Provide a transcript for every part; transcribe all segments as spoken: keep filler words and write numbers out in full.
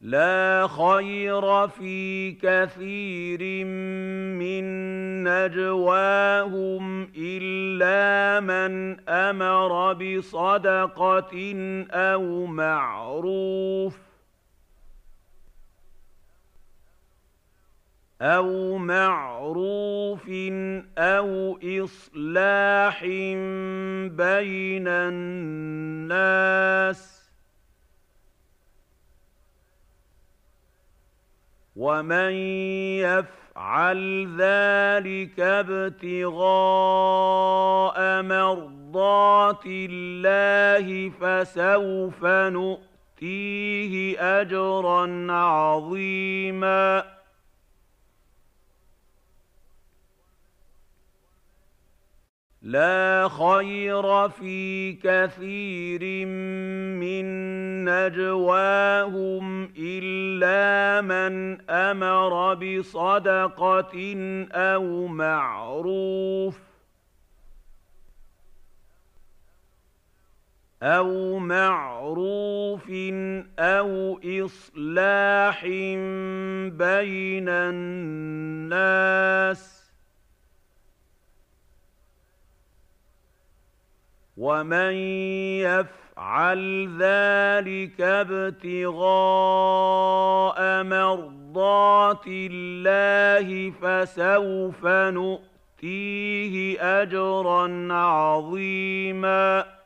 لَا خَيْرَ فِي كَثِيرٍ مِّن نَّجْوَاهُمْ إِلَّا مَنْ أَمَرَ بِصَدَقَةٍ أَوْ مَعْرُوفٍ أَوْ مَعْرُوفٍ أَوْ إِصْلَاحٍ بَيْنَ النَّاسِ ۚ وَمَن يَفْعَلْ ذَٰلِكَ ابْتِغَاءَ مَرْضَاتِ اللَّهِ فَسَوْفَ نُؤْتِيهِ أَجْرًا عَظِيمًا. لَا خَيْرَ فِي كَثِيرٍ مِّن نَّجْوَاهُمْ إِلَّا مَنْ أَمَرَ بِصَدَقَةٍ أَوْ مَعْرُوفٍ أَوْ مَعْرُوفٍ أَوْ إِصْلَاحٍ بَيْنَ النَّاسِ ۚ وَمَن يَفْعَلْ ذَٰلِكَ ابْتِغَاءَ مَرْضَاتِ اللَّهِ فَسَوْفَ نُؤْتِيهِ أَجْرًا عَظِيمًا.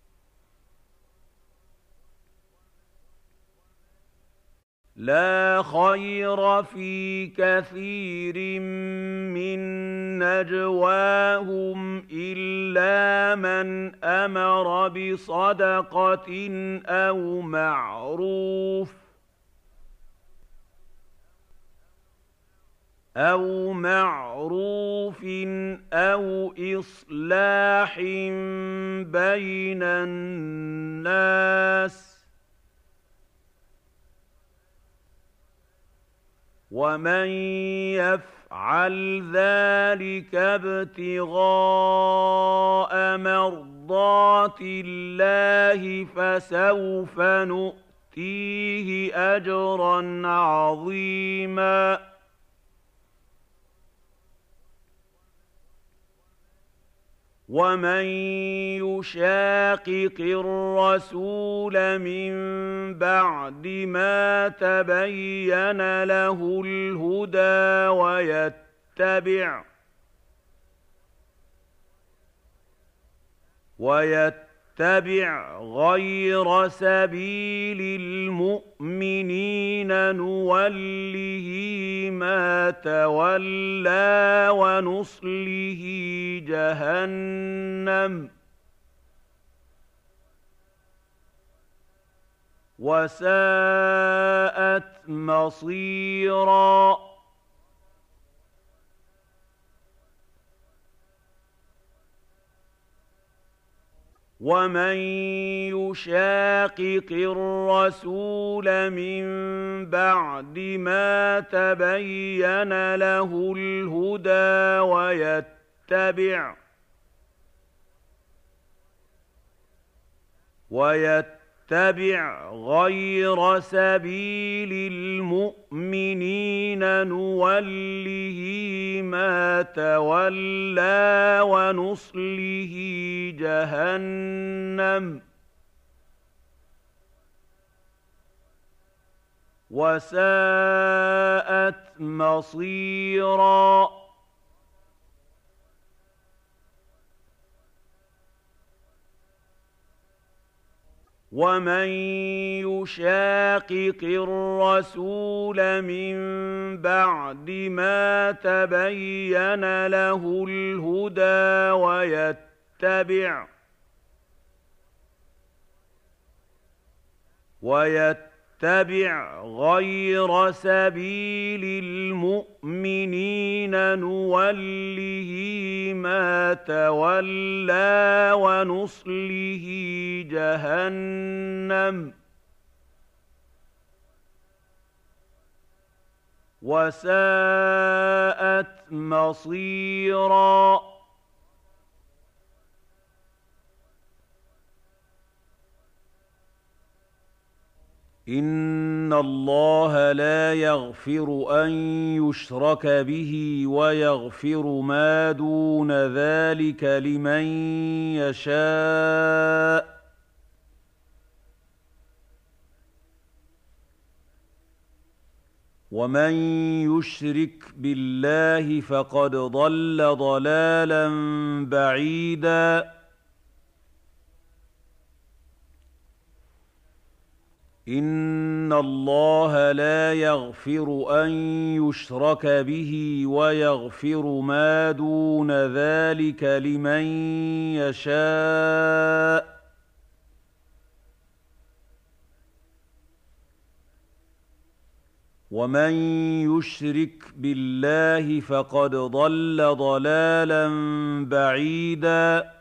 لَا خَيْرَ فِي كَثِيرٍ مِّن نَّجْوَاهُمْ إِلَّا مَنْ أَمَرَ بِصَدَقَةٍ أَوْ مَعْرُوفٍ أَوْ مَعْرُوفٍ أَوْ إِصْلَاحٍ بَيْنَ النَّاسِ ۚ وَمَن يَفْعَلْ ذَٰلِكَ ابْتِغَاءَ مَرْضَاتِ اللَّهِ فَسَوْفَ نُؤْتِيهِ أَجْرًا عَظِيمًا. وَمَن يُشَاقِقِ الرَّسُولَ مِن بَعْدِ مَا تَبَيَّنَ لَهُ الْهُدَىٰ وَيَتَّبِعْ وَيَتَّبِعْ غَيْرَ سَبِيلِ الْمُؤْمِنِينَ نُوَلِّهِ مَا تَوَلَّىٰ وَنُصْلِهِ جَهَنَّمَ ۖ وَسَاءَتْ مَصِيرًا. وَمَن يُشَاقِقِ الرَّسُولَ مِن بَعْدِ مَا تَبَيَّنَ لَهُ الْهُدَىٰ وَيَتَّبِعْ وَيَتَّبِعْ غَيْرَ سَبِيلِ الْمُؤْمِنِينَ نُوَلِّهِ مَا تَوَلَّىٰ وَنُصْلِهِ جَهَنَّمَ ۖ وَسَاءَتْ مَصِيرًا. وَمَن يُشَاقِقِ الرَّسُولَ مِن بَعْدِ مَا تَبَيَّنَ لَهُ الْهُدَىٰ وَيَتَّبِعْ وَيَتَّبِعْ غَيْرَ سَبِيلِ الْمُؤْمِنِينَ نُوَلِّهِ مَا تَوَلَّىٰ وَنُصْلِهِ جَهَنَّمَ ۖ وَسَاءَتْ مَصِيرًا. إِنَّ إن الله لا يغفر أن يشرك به ويغفر ما دون ذلك لمن يشاء ومن يشرك بالله فقد ضل ضلالا بعيدا إن الله لا يغفر أن يشرك به ويغفر ما دون ذلك لمن يشاء ومن يشرك بالله فقد ضل ضلالا بعيدا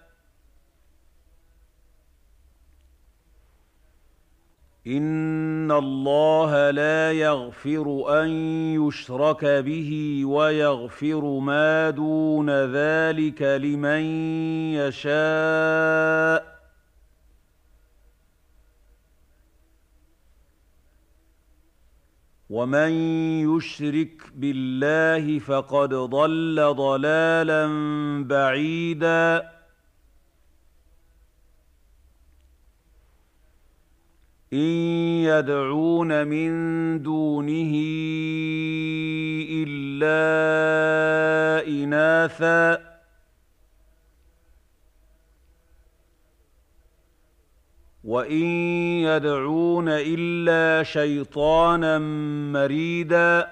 إن الله لا يغفر أن يشرك به ويغفر ما دون ذلك لمن يشاء ومن يشرك بالله فقد ضل ضلالا بعيدا إن يدعون من دونه إلا إناثا وإن يدعون إلا شيطانا مريدا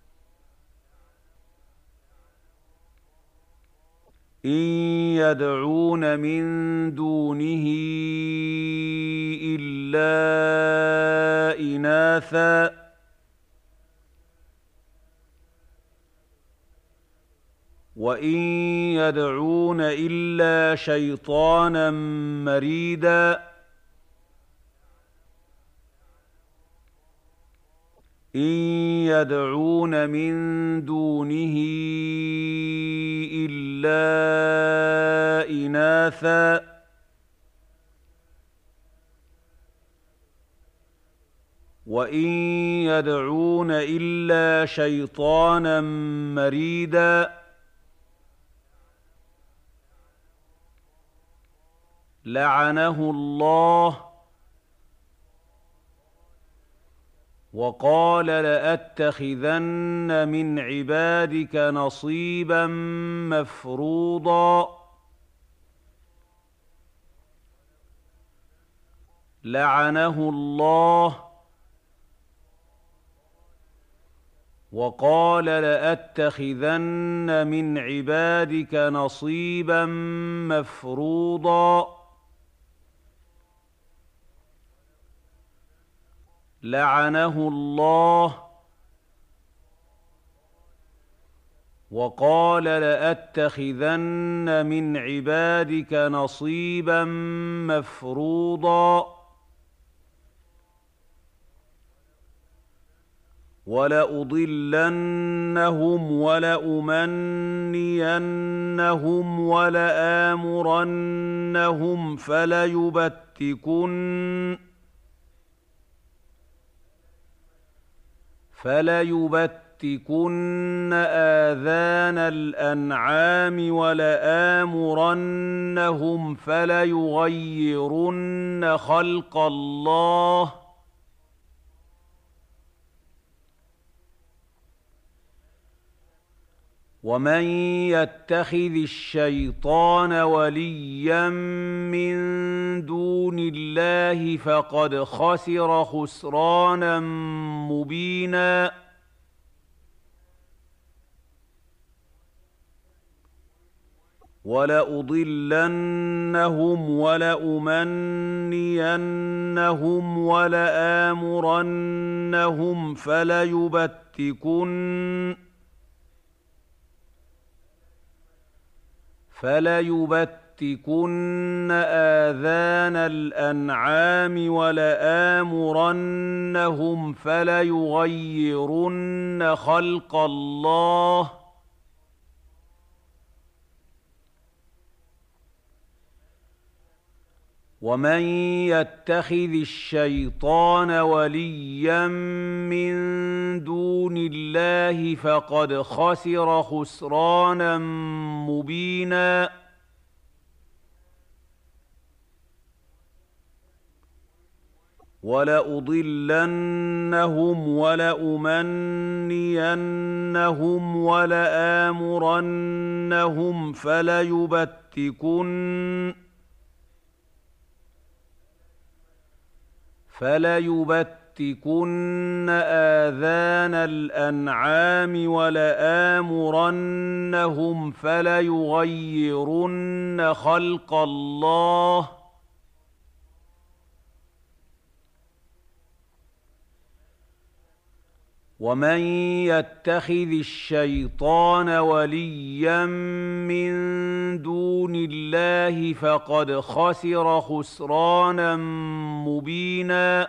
إن يدعون من دونه إلا إناثا وإن يدعون إلا شيطانا مريدا إن يدعون من دونه إلا إناثا وإن يدعون إلا شيطانا مريدا لعنه الله وقال لأتخذن من عبادك نصيبا مفروضا لعنه الله وقال لأتخذن من عبادك نصيبا مفروضا لعنه الله وقال لأتخذن من عبادك نصيبا مفروضا ولأضلنهم ولأمنينهم ولآمرنهم فليبتكن فليبتكن آذان الأنعام ولآمرنهم فليغيرن خلق الله ومن يتخذ الشيطان وليا من دون الله فقد خسر خسرانا مبينا ولأضلنهم ولأمنينهم ولآمرنهم فليبتكن فليبتكن آذان الأنعام ولآمرنهم فليغيرن خلق الله ومن يتخذ الشيطان وليا من دون الله فقد خسر خسرانا مبينا ولأضلنهم ولأمنينهم ولآمرنهم فليبتكن فليبتكن آذان الأنعام ولآمرنهم فليغيرن خلق الله ومن يتخذ الشيطان وليا من دون الله فقد خسر خسرانا مبينا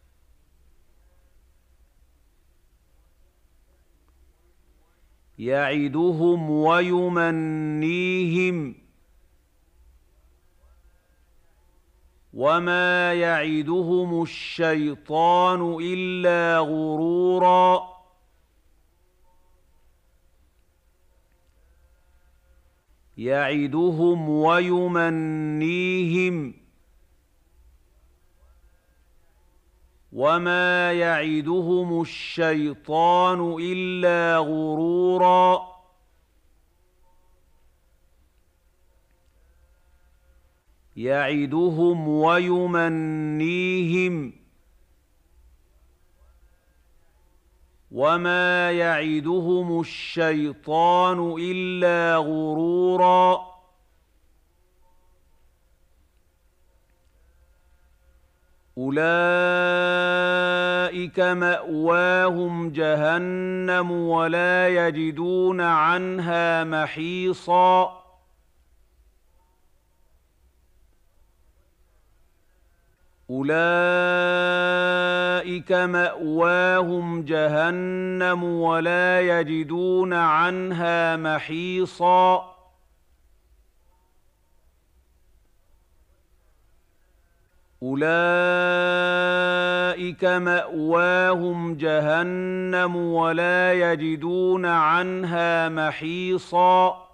يعدهم ويمنيهم وما يعدهم الشيطان إلا غرورا يعدهم ويمنيهم وما يعدهم الشيطان إلا غرورا يعدهم ويمنيهم وما يعدهم الشيطان إلا غرورا أولئك مأواهم جهنم ولا يجدون عنها محيصا أولئك مأواهم جهنم ولا يجدون عنها محيصا أولئك مأواهم جهنم ولا يجدون عنها محيصا